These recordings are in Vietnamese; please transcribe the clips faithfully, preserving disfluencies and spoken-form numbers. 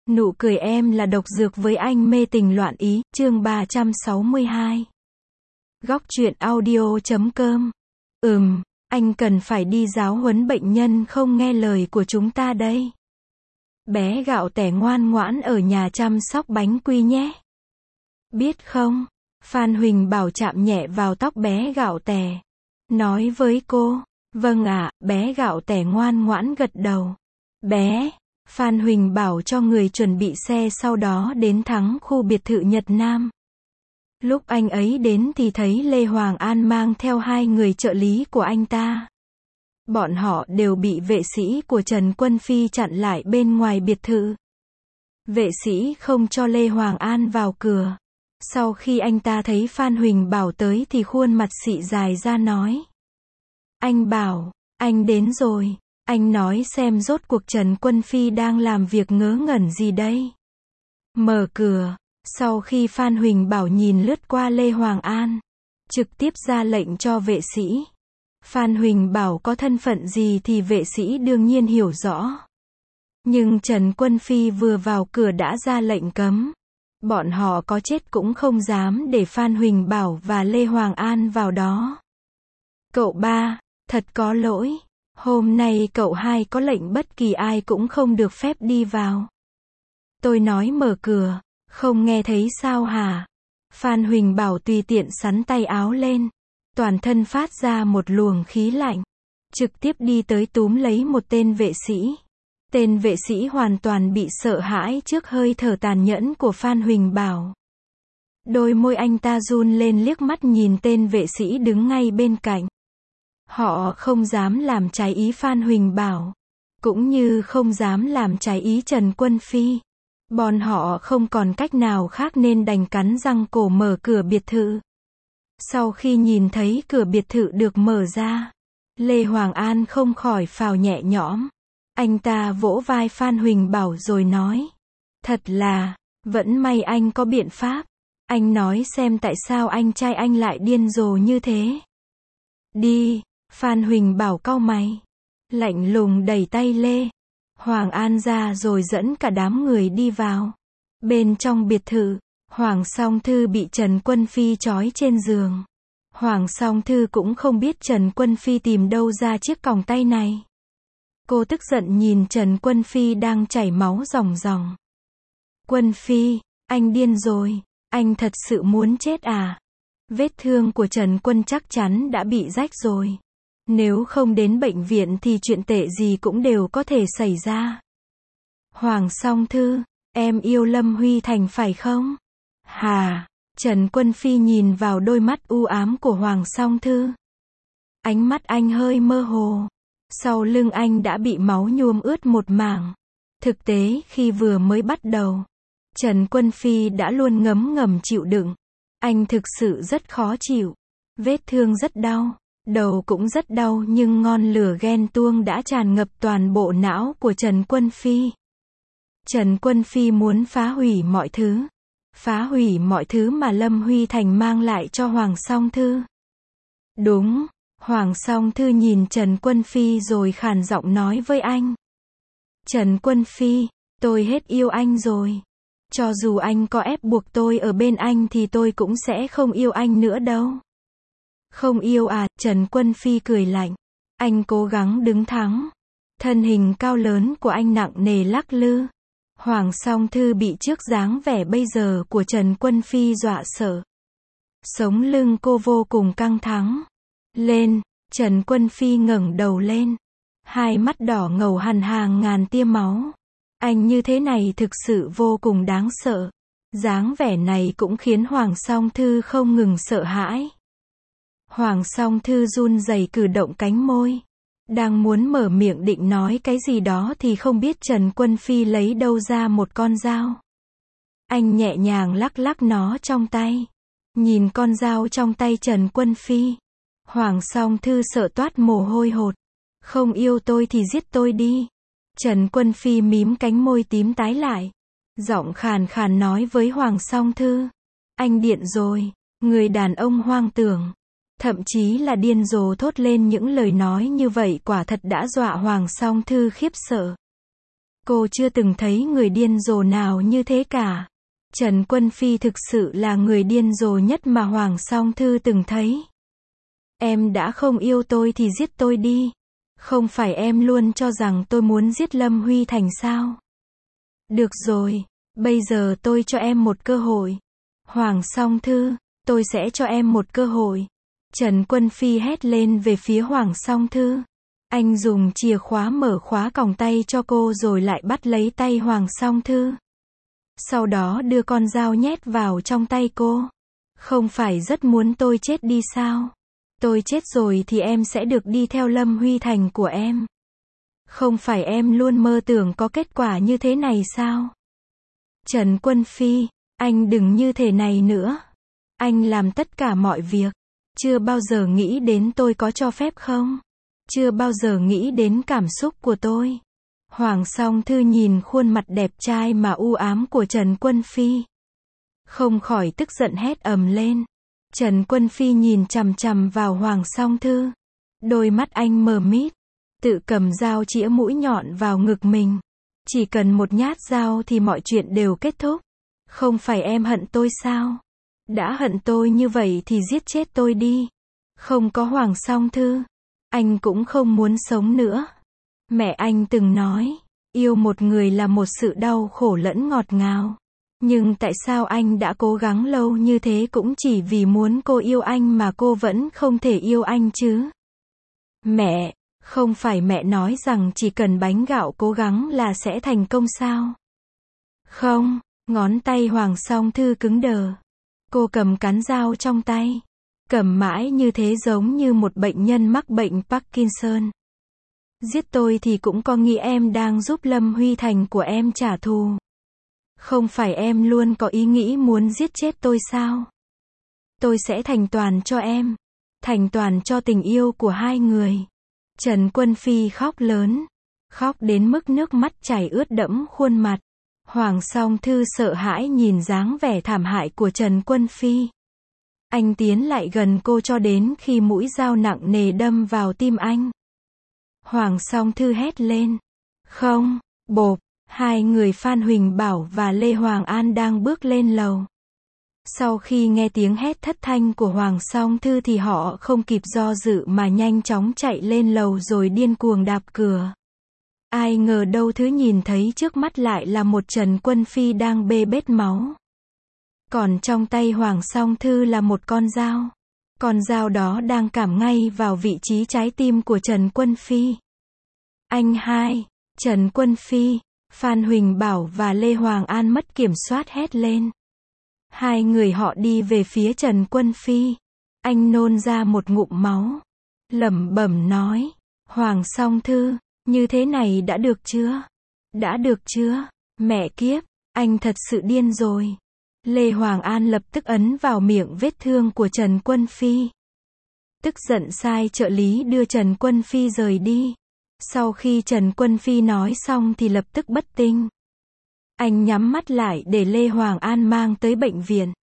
Nụ cười em là độc dược với anh mê tình loạn ý, chương ba trăm sáu mươi hai. Góc truyện audio chấm com. Ừm, anh cần phải đi giáo huấn bệnh nhân không nghe lời của chúng ta đây. Bé gạo tẻ ngoan ngoãn ở nhà chăm sóc bánh quy nhé. Biết không? Phan Huỳnh Bảo chạm nhẹ vào tóc bé gạo tẻ. Nói với cô, vâng ạ, bé gạo tẻ ngoan ngoãn gật đầu. Bé, Phan Huỳnh Bảo cho người chuẩn bị xe sau đó đến thắng khu biệt thự Nhật Nam. Lúc anh ấy đến thì thấy Lê Hoàng An mang theo hai người trợ lý của anh ta. Bọn họ đều bị vệ sĩ của Trần Quân Phi chặn lại bên ngoài biệt thự. Vệ sĩ không cho Lê Hoàng An vào cửa. Sau khi anh ta thấy Phan Huỳnh Bảo tới thì khuôn mặt xị dài ra nói. Anh Bảo, anh đến rồi. Anh nói xem rốt cuộc Trần Quân Phi đang làm việc ngớ ngẩn gì đây. Mở cửa. Sau khi Phan Huỳnh Bảo nhìn lướt qua Lê Hoàng An, trực tiếp ra lệnh cho vệ sĩ. Phan Huỳnh Bảo có thân phận gì thì vệ sĩ đương nhiên hiểu rõ. Nhưng Trần Quân Phi vừa vào cửa đã ra lệnh cấm. Bọn họ có chết cũng không dám để Phan Huỳnh Bảo và Lê Hoàng An vào đó. Cậu ba, thật có lỗi. Hôm nay cậu hai có lệnh bất kỳ ai cũng không được phép đi vào. Tôi nói mở cửa, không nghe thấy sao hả? Phan Huỳnh Bảo tùy tiện xắn tay áo lên. Toàn thân phát ra một luồng khí lạnh. Trực tiếp đi tới túm lấy một tên vệ sĩ. Tên vệ sĩ hoàn toàn bị sợ hãi trước hơi thở tàn nhẫn của Phan Huỳnh Bảo. Đôi môi anh ta run lên liếc mắt nhìn tên vệ sĩ đứng ngay bên cạnh. Họ không dám làm trái ý Phan Huỳnh Bảo. Cũng như không dám làm trái ý Trần Quân Phi. Bọn họ không còn cách nào khác nên đành cắn răng cổ mở cửa biệt thự. Sau khi nhìn thấy cửa biệt thự được mở ra, Lê Hoàng An không khỏi phào nhẹ nhõm. Anh ta vỗ vai Phan Huỳnh Bảo rồi nói. Thật là, vẫn may anh có biện pháp. Anh nói xem tại sao anh trai anh lại điên rồ như thế. Đi, Phan Huỳnh Bảo cau mày. Lạnh lùng đẩy tay Lê Hoàng An ra rồi dẫn cả đám người đi vào. Bên trong biệt thự, Hoàng Song Thư bị Trần Quân Phi trói trên giường. Hoàng Song Thư cũng không biết Trần Quân Phi tìm đâu ra chiếc còng tay này. Cô tức giận nhìn Trần Quân Phi đang chảy máu ròng ròng. Quân Phi, anh điên rồi, anh thật sự muốn chết à? Vết thương của Trần Quân chắc chắn đã bị rách rồi. Nếu không đến bệnh viện thì chuyện tệ gì cũng đều có thể xảy ra. Hoàng Song Thư, em yêu Lâm Huy Thành phải không? Hà, Trần Quân Phi nhìn vào đôi mắt u ám của Hoàng Song Thư. Ánh mắt anh hơi mơ hồ. Sau lưng anh đã bị máu nhuộm ướt một mảng. Thực tế khi vừa mới bắt đầu, Trần Quân Phi đã luôn ngấm ngầm chịu đựng. Anh thực sự rất khó chịu. Vết thương rất đau. Đầu cũng rất đau nhưng ngọn lửa ghen tuông đã tràn ngập toàn bộ não của Trần Quân Phi. Trần Quân Phi muốn phá hủy mọi thứ. Phá hủy mọi thứ mà Lâm Huy Thành mang lại cho Hoàng Song Thư. Đúng, Hoàng Song Thư nhìn Trần Quân Phi rồi khàn giọng nói với anh. Trần Quân Phi, tôi hết yêu anh rồi. Cho dù anh có ép buộc tôi ở bên anh thì tôi cũng sẽ không yêu anh nữa đâu. Không yêu à, Trần Quân Phi cười lạnh. Anh cố gắng đứng thẳng. Thân hình cao lớn của anh nặng nề lắc lư. Hoàng Song Thư bị trước dáng vẻ bây giờ của Trần Quân Phi dọa sợ. Sống lưng cô vô cùng căng thẳng. Lên, Trần Quân Phi ngẩng đầu lên. Hai mắt đỏ ngầu hằn hàng ngàn tia máu. Anh như thế này thực sự vô cùng đáng sợ. Dáng vẻ này cũng khiến Hoàng Song Thư không ngừng sợ hãi. Hoàng Song Thư run rẩy cử động cánh môi. Đang muốn mở miệng định nói cái gì đó thì không biết Trần Quân Phi lấy đâu ra một con dao. Anh nhẹ nhàng lắc lắc nó trong tay. Nhìn con dao trong tay Trần Quân Phi. Hoàng Song Thư sợ toát mồ hôi hột. Không yêu tôi thì giết tôi đi. Trần Quân Phi mím cánh môi tím tái lại. Giọng khàn khàn nói với Hoàng Song Thư. Anh điện rồi. Người đàn ông hoang tưởng. Thậm chí là điên rồ thốt lên những lời nói như vậy quả thật đã dọa Hoàng Song Thư khiếp sợ. Cô chưa từng thấy người điên rồ nào như thế cả. Trần Quân Phi thực sự là người điên rồ nhất mà Hoàng Song Thư từng thấy. Em đã không yêu tôi thì giết tôi đi. Không phải em luôn cho rằng tôi muốn giết Lâm Huy Thành sao? Được rồi, bây giờ tôi cho em một cơ hội. Hoàng Song Thư, tôi sẽ cho em một cơ hội. Trần Quân Phi hét lên về phía Hoàng Song Thư. Anh dùng chìa khóa mở khóa còng tay cho cô rồi lại bắt lấy tay Hoàng Song Thư. Sau đó đưa con dao nhét vào trong tay cô. Không phải rất muốn tôi chết đi sao? Tôi chết rồi thì em sẽ được đi theo Lâm Huy Thành của em. Không phải em luôn mơ tưởng có kết quả như thế này sao? Trần Quân Phi, anh đừng như thế này nữa. Anh làm tất cả mọi việc. Chưa bao giờ nghĩ đến tôi có cho phép không? Chưa bao giờ nghĩ đến cảm xúc của tôi. Hoàng Song Thư nhìn khuôn mặt đẹp trai mà u ám của Trần Quân Phi. Không khỏi tức giận hét ầm lên. Trần Quân Phi nhìn chằm chằm vào Hoàng Song Thư. Đôi mắt anh mờ mít. Tự cầm dao chĩa mũi nhọn vào ngực mình. Chỉ cần một nhát dao thì mọi chuyện đều kết thúc. Không phải em hận tôi sao? Đã hận tôi như vậy thì giết chết tôi đi. Không có Hoàng Song Thư, anh cũng không muốn sống nữa. Mẹ anh từng nói, yêu một người là một sự đau khổ lẫn ngọt ngào. Nhưng tại sao anh đã cố gắng lâu như thế cũng chỉ vì muốn cô yêu anh mà cô vẫn không thể yêu anh chứ? Mẹ, không phải mẹ nói rằng chỉ cần bánh gạo cố gắng là sẽ thành công sao? Không, ngón tay Hoàng Song Thư cứng đờ. Cô cầm cán dao trong tay. Cầm mãi như thế giống như một bệnh nhân mắc bệnh Parkinson. Giết tôi thì cũng có nghĩ em đang giúp Lâm Huy Thành của em trả thù. Không phải em luôn có ý nghĩ muốn giết chết tôi sao? Tôi sẽ thành toàn cho em. Thành toàn cho tình yêu của hai người. Trần Quân Phi khóc lớn. Khóc đến mức nước mắt chảy ướt đẫm khuôn mặt. Hoàng Song Thư sợ hãi nhìn dáng vẻ thảm hại của Trần Quân Phi. Anh tiến lại gần cô cho đến khi mũi dao nặng nề đâm vào tim anh. Hoàng Song Thư hét lên. Không, bộp, hai người Phan Huỳnh Bảo và Lê Hoàng An đang bước lên lầu. Sau khi nghe tiếng hét thất thanh của Hoàng Song Thư thì họ không kịp do dự mà nhanh chóng chạy lên lầu rồi điên cuồng đạp cửa. Ai ngờ đâu thứ nhìn thấy trước mắt lại là một Trần Quân Phi đang bê bết máu. Còn trong tay Hoàng Song Thư là một con dao. Con dao đó đang cắm ngay vào vị trí trái tim của Trần Quân Phi. Anh hai, Trần Quân Phi, Phan Huỳnh Bảo và Lê Hoàng An mất kiểm soát hét lên. Hai người họ đi về phía Trần Quân Phi. Anh nôn ra một ngụm máu. Lẩm bẩm nói. Hoàng Song Thư, như thế này đã được chưa? Đã được chưa? Mẹ kiếp, anh thật sự điên rồi. Lê Hoàng An lập tức ấn vào miệng vết thương của Trần Quân Phi. Tức giận sai trợ lý đưa Trần Quân Phi rời đi. Sau khi Trần Quân Phi nói xong thì lập tức bất tỉnh. Anh nhắm mắt lại để Lê Hoàng An mang tới bệnh viện.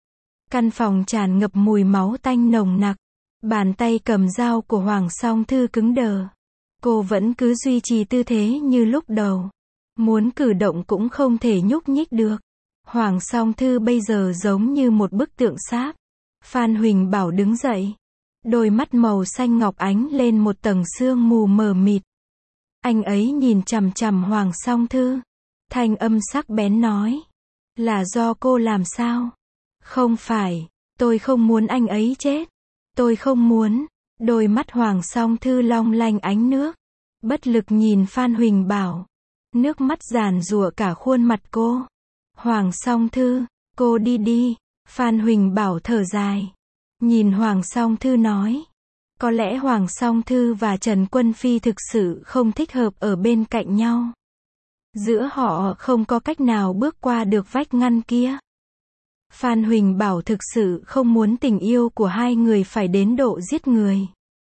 Căn phòng tràn ngập mùi máu tanh nồng nặc. Bàn tay cầm dao của Hoàng Song Thư cứng đờ. Cô vẫn cứ duy trì tư thế như lúc đầu. Muốn cử động cũng không thể nhúc nhích được. Hoàng Song Thư bây giờ giống như một bức tượng sáp. Phan Huỳnh Bảo đứng dậy. Đôi mắt màu xanh ngọc ánh lên một tầng sương mù mờ mịt. Anh ấy nhìn chằm chằm Hoàng Song Thư. Thanh âm sắc bén nói. Là do cô làm sao? Không phải, tôi không muốn anh ấy chết. Tôi không muốn. Đôi mắt Hoàng Song Thư long lanh ánh nước. Bất lực nhìn Phan Huỳnh Bảo. Nước mắt giàn giụa cả khuôn mặt cô. Hoàng Song Thư, cô đi đi. Phan Huỳnh Bảo thở dài. Nhìn Hoàng Song Thư nói. Có lẽ Hoàng Song Thư và Trần Quân Phi thực sự không thích hợp ở bên cạnh nhau. Giữa họ không có cách nào bước qua được vách ngăn kia. Phan Huỳnh Bảo thực sự không muốn tình yêu của hai người phải đến độ giết người.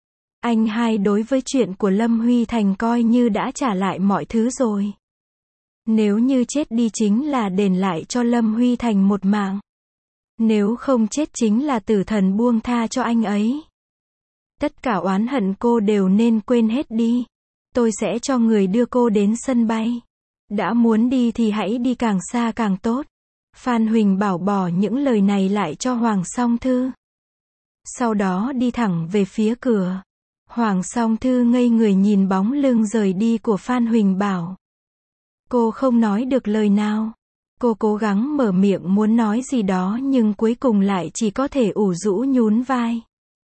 Anh hai đối với chuyện của Lâm Huy Thành coi như đã trả lại mọi thứ rồi. Nếu như chết đi chính là đền lại cho Lâm Huy Thành một mạng. Nếu không chết chính là tử thần buông tha cho anh ấy. Tất cả oán hận cô đều nên quên hết đi. Tôi sẽ cho người đưa cô đến sân bay. Đã muốn đi thì hãy đi càng xa càng tốt. Phan Huỳnh Bảo bỏ những lời này lại cho Hoàng Song Thư. Sau đó đi thẳng về phía cửa. Hoàng Song Thư ngây người nhìn bóng lưng rời đi của Phan Huỳnh Bảo. Cô không nói được lời nào. Cô cố gắng mở miệng muốn nói gì đó nhưng cuối cùng lại chỉ có thể ủ rũ nhún vai.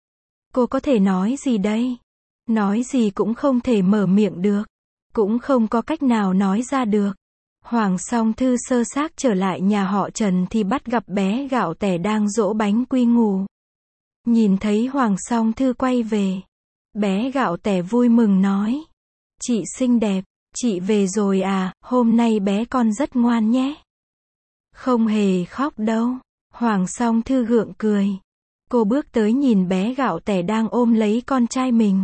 Cô có thể nói gì đây? Nói gì cũng không thể mở miệng được. Cũng không có cách nào nói ra được. Hoàng Song Thư sơ xác trở lại nhà họ Trần thì bắt gặp bé Gạo Tẻ đang dỗ bánh quy ngủ. Nhìn thấy Hoàng Song Thư quay về. Bé Gạo Tẻ vui mừng nói. Chị xinh đẹp, chị về rồi à, hôm nay bé con rất ngoan nhé. Không hề khóc đâu. Hoàng Song Thư gượng cười. Cô bước tới nhìn bé Gạo Tẻ đang ôm lấy con trai mình.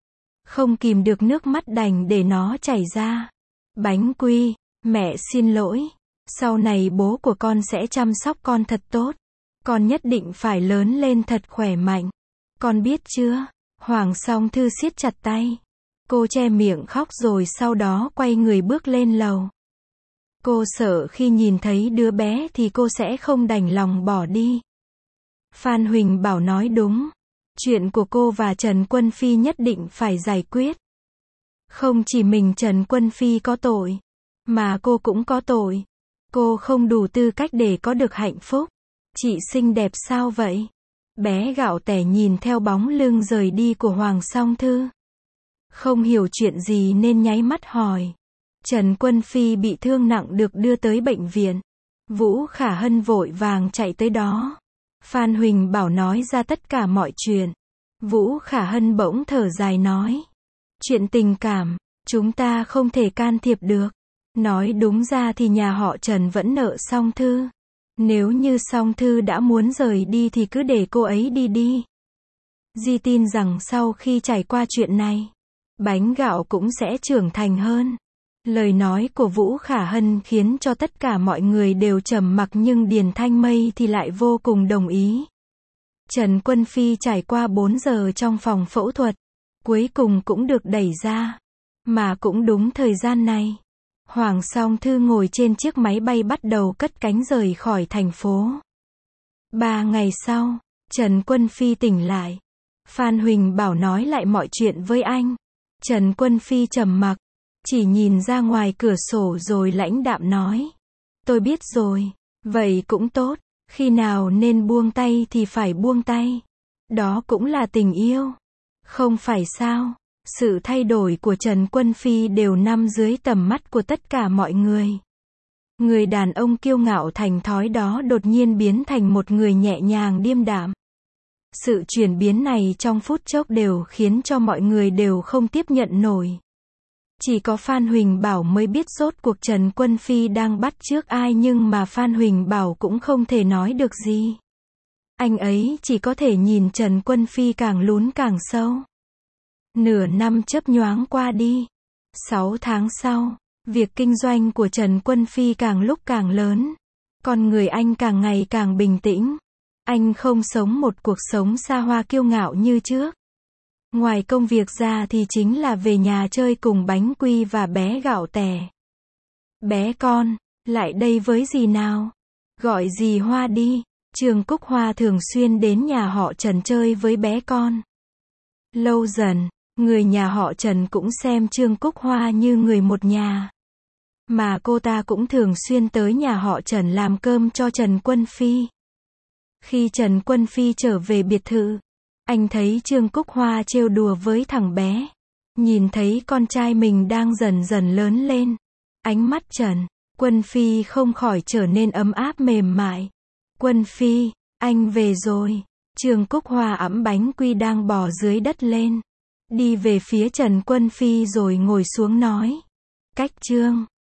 Không kìm được nước mắt đành để nó chảy ra. Bánh quy, mẹ xin lỗi. Sau này bố của con sẽ chăm sóc con thật tốt. Con nhất định phải lớn lên thật khỏe mạnh. Con biết chưa? Hoàng Song Thư siết chặt tay. Cô che miệng khóc rồi sau đó quay người bước lên lầu. Cô sợ khi nhìn thấy đứa bé thì cô sẽ không đành lòng bỏ đi. Phan Huỳnh Bảo nói đúng. Chuyện của cô và Trần Quân Phi nhất định phải giải quyết. Không chỉ mình Trần Quân Phi có tội, mà cô cũng có tội. Cô không đủ tư cách để có được hạnh phúc. Chị xinh đẹp sao vậy? Bé Gạo Tẻ nhìn theo bóng lưng rời đi của Hoàng Song Thư. Không hiểu chuyện gì nên nháy mắt hỏi. Trần Quân Phi bị thương nặng được đưa tới bệnh viện. Vũ Khả Hân vội vàng chạy tới đó. Phan Huỳnh Bảo nói ra tất cả mọi chuyện. Vũ Khả Hân bỗng thở dài nói. Chuyện tình cảm, chúng ta không thể can thiệp được. Nói đúng ra thì nhà họ Trần vẫn nợ Song Thư. Nếu như Song Thư đã muốn rời đi thì cứ để cô ấy đi đi. Di tin rằng sau khi trải qua chuyện này, bánh gạo cũng sẽ trưởng thành hơn. Lời nói của Vũ Khả Hân khiến cho tất cả mọi người đều trầm mặc nhưng Điền Thanh Mây thì lại vô cùng đồng ý. Trần Quân Phi trải qua bốn giờ trong phòng phẫu thuật, cuối cùng cũng được đẩy ra. Mà cũng đúng thời gian này, Hoàng Song Thư ngồi trên chiếc máy bay bắt đầu cất cánh rời khỏi thành phố. Ba ngày sau, Trần Quân Phi tỉnh lại. Phan Huỳnh Bảo nói lại mọi chuyện với anh. Trần Quân Phi trầm mặc, chỉ nhìn ra ngoài cửa sổ rồi lãnh đạm nói. Tôi biết rồi, vậy cũng tốt, khi nào nên buông tay thì phải buông tay. Đó cũng là tình yêu. Không phải sao? Sự thay đổi của Trần Quân Phi đều nằm dưới tầm mắt của tất cả mọi người. Người đàn ông kiêu ngạo thành thói đó đột nhiên biến thành một người nhẹ nhàng điềm đạm. Sự chuyển biến này trong phút chốc đều khiến cho mọi người đều không tiếp nhận nổi. Chỉ có Phan Huỳnh Bảo mới biết rốt cuộc Trần Quân Phi đang bắt chước ai nhưng mà Phan Huỳnh Bảo cũng không thể nói được gì. Anh ấy chỉ có thể nhìn Trần Quân Phi càng lún càng sâu. Nửa năm chớp nhoáng qua đi. Sáu tháng sau, việc kinh doanh của Trần Quân Phi càng lúc càng lớn. Con người anh càng ngày càng bình tĩnh. Anh không sống một cuộc sống xa hoa kiêu ngạo như trước. Ngoài công việc ra thì chính là về nhà chơi cùng bánh quy và bé Gạo Tẻ. Bé con, lại đây với dì nào. Gọi dì Hoa đi. Trương Cúc Hoa thường xuyên đến nhà họ Trần chơi với bé con. Lâu dần, người nhà họ Trần cũng xem Trương Cúc Hoa như người một nhà. Mà cô ta cũng thường xuyên tới nhà họ Trần làm cơm cho Trần Quân Phi. Khi Trần Quân Phi trở về biệt thự, anh thấy Trương Cúc Hoa trêu đùa với thằng bé. Nhìn thấy con trai mình đang dần dần lớn lên. Ánh mắt Trần Quân Phi không khỏi trở nên ấm áp mềm mại. Quân Phi, anh về rồi. Trương Cúc Hoa ẵm bánh quy đang bò dưới đất lên. Đi về phía Trần Quân Phi rồi ngồi xuống nói. Cách Trương